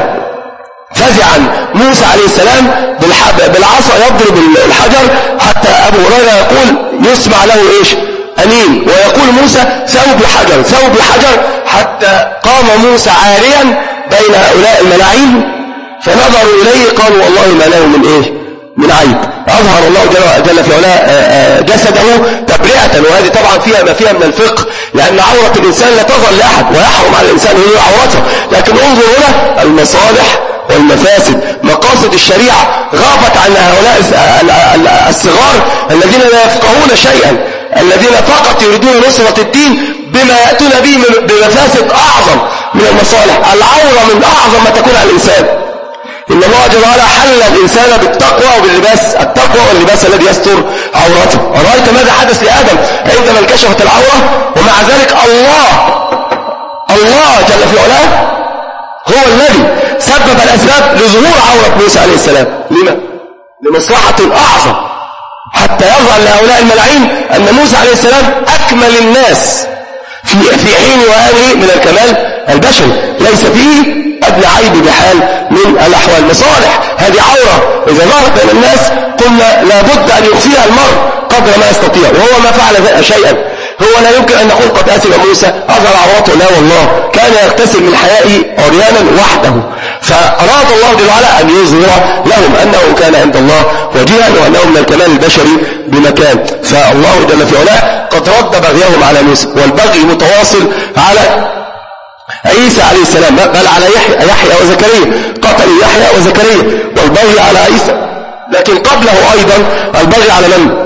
B: فزعا موسى عليه السلام بالعصا يضرب الحجر، حتى أبو هريرة يقول يسمع له إيش أنين، ويقول موسى ثوب حجر ثوب حجر، حتى قام موسى عاريا بين هؤلاء الملاعين، فنظروا إليه قالوا والله ما له من إيه من عيب. أظهر الله جل في علاه جسده تبرئة، وهذه طبعا فيها ما فيها من الفقه، لأن عورة الإنسان لا تظهر لأحد ويحرم على الإنسان هي عورته، لكن انظر هنا المصالح والمفاسد، مقاصد الشريعة غابت عن هؤلاء الصغار الذين لا يفقهون شيئا، الذين فقط يريدون نصرة الدين بما يأتون به بمفاسد أعظم من المصالح. العورة من أعظم ما تكون على الإنسان. إن الله جل وعلا حل الإنسان بالتقوى وباللباس، التقوى واللباس الذي يستر عورته. أرأيت ماذا حدث لآدم عندما انكشفت العورة؟ ومع ذلك الله الله جل في علاه هو الذي سبب الأسباب لظهور عورة موسى عليه السلام. لما؟ لمصلحة أعظم، حتى يظهر لهؤلاء الملاعين أن موسى عليه السلام أكمل الناس في في حين وآله من الكمال البشري، ليس فيه أدنى عيب بحال من الأحوال. مصالح هذه عورة إذا ظهرت بين الناس قلنا لابد أن يخفيها المرء قدر ما يستطيع، وهو ما فعل شيئا. هو لا يمكن أن نقول قد أثم موسى أظهر عورته، لا والله، كان يغتسل من حيائه عريانا وحده، فأراد الله جل وعلا أن يظهر لهم أنه كان عند الله وجيها وأنه من الكمال البشري بمكان. فالله جل في علاه قد رد بغيهم على موسى، والبغي متواصل على عيسى عليه السلام، بل على يحيى, يحيى وزكريا، قتلوا يحيى وزكريا، والبغي على عيسى. لكن قبله أيضا البغي على من؟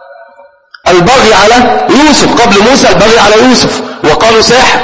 B: البغي على يوسف. قبل موسى البغي على يوسف، وقالوا ساحر،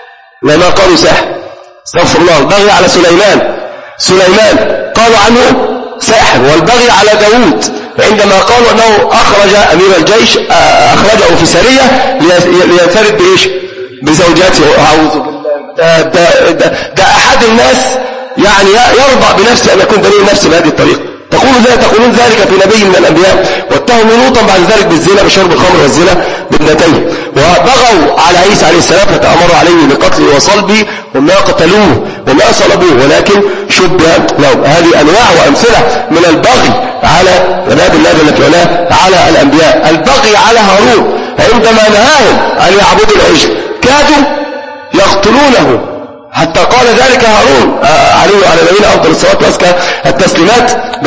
B: لما قالوا ساحر، استغفر الله. البغي على سليمان، سليمان قالوا عنه ساحر. والبغي على داود عندما قالوا أنه أخرج أمير الجيش، أخرجه في سرية لينفرد بإيش؟ بزوجاته. أعوذ بالله. ده, ده, ده, ده أحد الناس يعني يرضى بنفسه أن يكون دليل نفسه بهذه الطريقة. تقول ذلك تقولون ذلك في نبي من الأنبياء، واتهموا لوطا بعد ذلك بالزنا، بشرب الخمر والزنا بابنتيه. وبغوا على عيسى عليه السلام فتأمروا عليه بقتله وصلبه، وما قتلوه وما صلبوه ولكن شبه لهم. هذه أنواع وأمثلة من البغي على عباد الله جل في علاه على الأنبياء. البغي على هارون عندما نهاهم أن يعبدوا العجل كادوا يقتلونه، حتى قال ذلك هارون عليه وعلى نبينا أفضل الصلاة وأزكى التسليمات،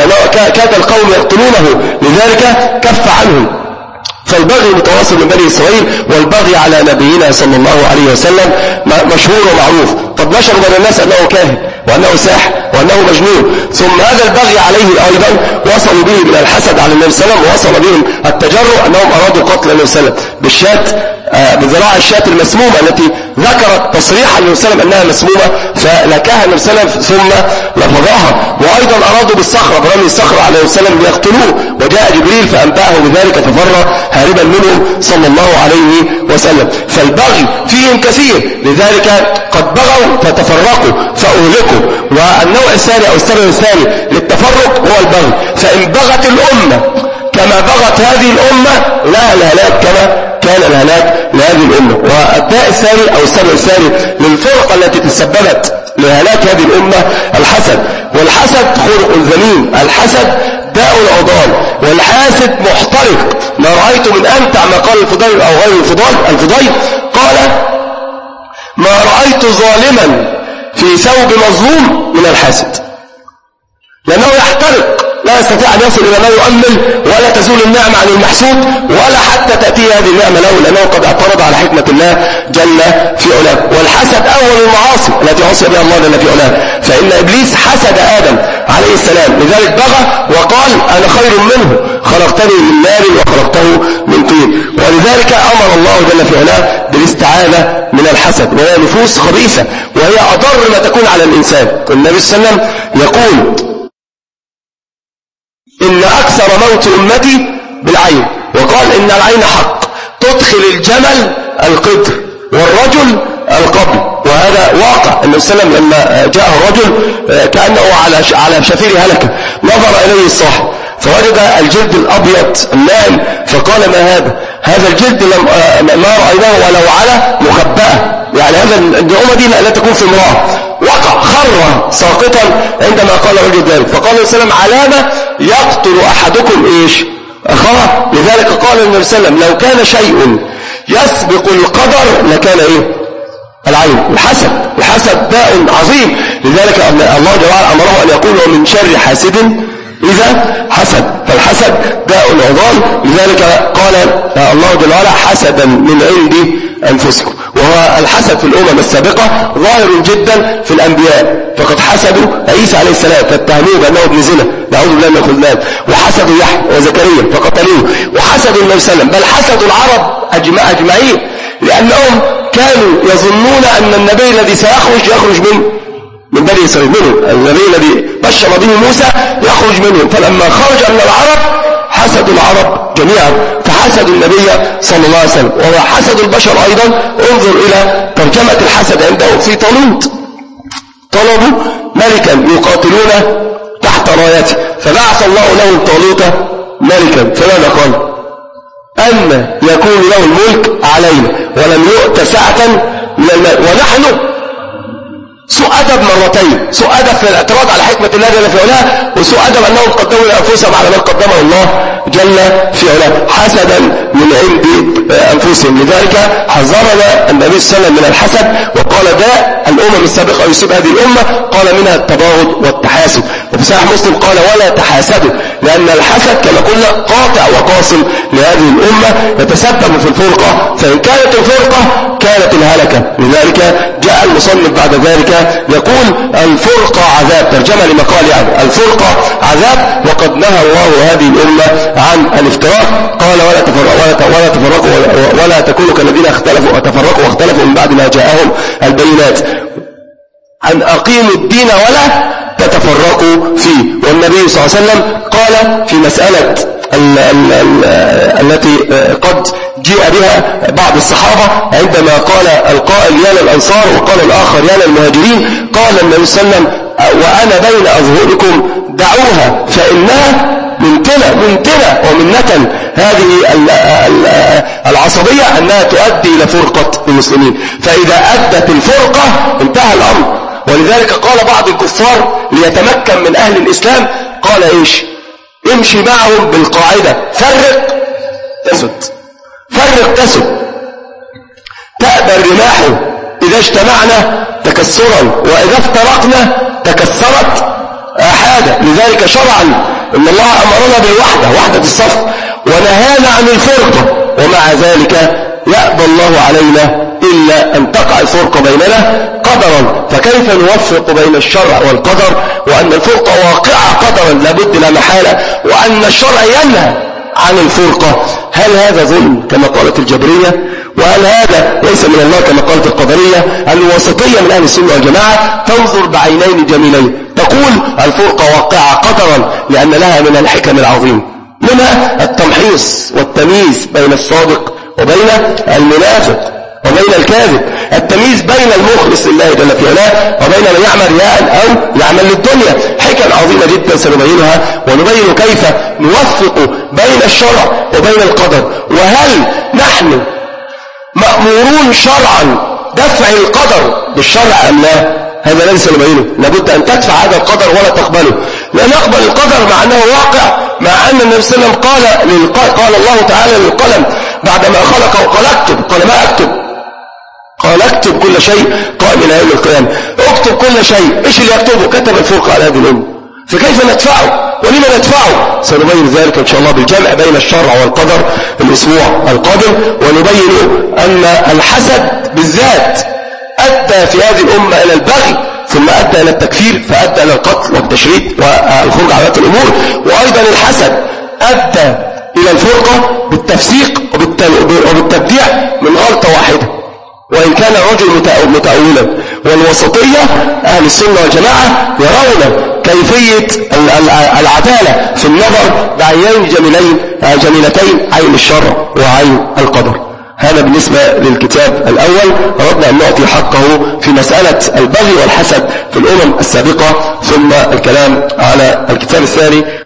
B: كاد القوم يقتلونه لذلك كف عنهم. فالبغي متواصل من بني إسرائيل، والبغي على نبينا صلى الله عليه وسلم مشهور ومعروف. قد نشر بين الناس أنه كاهن وأنه ساحر وأنه مجنون، ثم هذا البغي عليه أيضا وصلوا به من الحسد على النبي صلى الله عليه وسلم، وصل بهم التجرؤ أنهم أرادوا قتل النبي صلى الله عليه وسلم بالشاة، بذراع الشاة المسمومة التي ذكرت تصريحا النبي صلى الله عليه وسلم أنها مسمومة، فلكاها النبي صلى الله عليه وسلم ثم لفظها. وأيضا أرادوا بالصخرة، برمي الصخرة على النبي صلى الله عليه وسلم ليقتلوه، وجاء جبريل فأنبأه بذلك ففر هاربا منهم صلى الله عليه وسلم. فالبغي فيهم كثير، لذلك قد بغوا فتفرقوا فأهلكوا. والنوع الثاني أو السبب الثاني للتفرق هو البغي. فإن بغت الأمة كما بغت هذه الأمة لا الهلاك كما كان الهلاك لهذه الأمة. والداء الثاني أو السبب الثاني للفرقة التي تسببت لهلاك هذه الأمة الحسد. والحسد خلق ذميم، الحسد داء العضال، والحاسد محترق. ما رأيت من أمتع ما قال الفضيل أو غير الفضيل الفضيل قال ما رأيت ظالما في ثوب مظلوم من الحاسد، لأنه يحترق لا يستطيع أن يصل إلى ما يؤمل، ولا تزول النعمة عن المحسود، ولا حتى تأتي هذه النعمة له، لأنه قد اعترض على حكمة الله جل في علاه. والحسد أول المعاصي التي عصي بها الله جل في علاه، فإن إبليس حسد آدم عليه السلام، لذلك بغى وقال أنا خير منه، خلقتني من نار وخلقته من طين. ولذلك أمر الله جل في علاه بالاستعاذة من الحسد، وهي نفوس خبيثة، وهي أضر ما تكون على الإنسان. النبي صلى الله عليه وسلم يقول إن أكثر موت أمتي بالعين، وقال إن العين حق تدخل الجمل القدر والرجل القبر، وهذا واقع. النبي صلى الله عليه وسلم لما جاء الرجل كأنه على على شفير هلكة، نظر إليه الصاحب فوجد الجلد الأبيض الناعم، فقال ما هذا؟ هذا الجلد لم ما رأيناه ولو على مخبأة، يعني هذا النعومة دي لا تكون في امرأة. وقع خر ساقطا عندما قال رجل ذلك، فقال النبي صلى الله عليه وسلم علامة يقتل أحدكم إيش أخاه. لذلك قال النبي صلى الله عليه وسلم لو كان شيء يسبق القدر لكان إيه؟ العين. الحسد الحسد داء عظيم، لذلك الله جل وعلا أمره أن يقول ومن شر حاسد إذا حسد، فالحسد داء عظام. لذلك قال الله جل وعلا حسدا من عند أنفسكم، وهو الحسد في الأمم السابقة ظاهر جدا في الأنبياء، فقد حسدوا عيسى عليه السلام فاتهموه بأنه ابن زنا نعوذ بالله من الخذلان، وحسدوا يحيى وزكريا فقتلوه، وحسدوا النبي صلى الله عليه وسلم، بل حسدوا العرب أجمع أجمعين، لأنهم كانوا يظنون أن النبي الذي سيخرج يخرج من من بني إسرائيل، منهم النبي الذي بشر به موسى يخرج منهم، فلما خرج من العرب حسدوا العرب جميعا، فحسدوا النبي صلى الله عليه وسلم. وحسدوا البشر أيضا. انظر إلى ترجمة الحسد عنده في طالوت، طلبوا ملكا يقاتلون تحت رايته، فبعث الله له طالوت ملكا، فماذا قال؟ أن يكون له الملك علينا ولم يؤت سعة من المال ونحن سوء أدب مرتين، سوء أدب في الاعتراض على حكمة الله جل في علاه، وسوء أدب أنهم قدموا لأنفسهم على ما قدمه الله جل في علاه، حسدا من عند أنفسهم. لذلك حذرنا النبي صلى الله عليه وسلم من الحسد، وقال داء الأمم السابقة يصيب هذه الأمة، قال منها التباغض والتحاسد. وفي صحيح مسلم قال ولا تحاسدوا، لأن الحسد كما قلنا قاطع وقاصم لهذه الأمة، يتسبب في الفرقة، فإن كانت الفرقة كانت الهلكة. لذلك جاء المصنف بعد ذلك يقول الفرقة عذاب، ترجمة لما قال يعني الفرقة عذاب، وقد نهى الله هذه الأمة عن الافتراق، قال ولا تفرقوا ولا تفرقوا ولا تكونوا كالذين اختلفوا وتفرقوا واختلفوا من بعد ما جاءهم البينات، أن أقيموا الدين ولا تتفرقوا فيه. والنبي صلى الله عليه وسلم قال في مسألة ال ال ال التي قد جاء بها بعض الصحابة عندما قال القائل يا للأنصار وقال الآخر يا للمهاجرين، قال النبي صلى الله عليه وسلم وأنا بين أظهركم دعوها فإنها منتنة منتنة ومنة. هذه العصبية أنها تؤدي إلى فرقة المسلمين، فإذا أدت الفرقة انتهى الأمر. ولذلك قال بعض الكفار ليتمكن من أهل الإسلام قال إيش؟ امشي معهم بالقاعدة فرق تسد، فرق تسد، تأبى الرماح إذا اجتمعنا تكسرا وإذا افترقنا تكسرت آحادا. لذلك شرعا إن الله أمرنا بالوحدة، وحدة الصف، ونهانا عن الفرقة، ومع ذلك يأبى الله علينا إلا أن تقع الفرقة بيننا قدرا. فكيف نوفق بين الشرع والقدر، وأن الفرقة واقعة قدرا لابد لا محالة، وأن الشرع ينهى عن الفرقة؟ هل هذا ظلم كما قالت الجبرية؟ وهل هذا ليس من الله كما قالت القدرية؟ الوسطية من أهل السنة والجماعة تنظر بعينين جميلين، تقول الفرقة واقعة قدرا لأن لها من الحكم العظيم، منها التمحيص والتمييز بين الصادق وبين المنافق وبين الكاذب، التمييز بين المخلص لله جل في علاه وبين من يعمل رياء أو يعمل للدنيا. حكم عظيمة جدا سنبينها، ونبين كيف نوفق بين الشرع وبين القدر. وهل نحن مأمورون شرعا دفع القدر بالشرع أم لا؟ هذا الذي سنبينه. لابد أن تدفع هذا القدر ولا تقبله، لا نقبل القدر مع أنه واقع، مع أن النبي صلى الله عليه وسلم قال للقلم، قال الله تعالى للقلم بعدما خلقه قال اكتب، قال ما اكتب؟ قال اكتب كل شيء قائم الى يوم القيامه، اكتب كل شيء. ايش اللي يكتبه؟ كتب الفرقه على هذه الامه، فكيف ندفعه ولما ندفعه؟ سنبين ذلك إن شاء الله بالجمع بين الشرع والقدر في الأسبوع القادم، ونبين أن الحسد بالذات أدى في هذه الأمة إلى البغي، ثم أدى إلى التكفير، فأدى إلى القتل والتشريد والخروج على هذه الأمور. وأيضا الحسد أدى إلى الفرقة بالتفسيق وبالتبديع من غلطة واحدة، وإن كان الرجل متأولا. والوسطية أهل السنة والجماعة يرون كيفية العدالة في النظر بعينين جميلين جميلتين، عين الشرع وعين القدر. هذا بالنسبة للكتاب الأول. أردنا أن نعطي حقه في مسألة البغي والحسد في الأمم السابقة، ثم الكلام على الكتاب الثاني.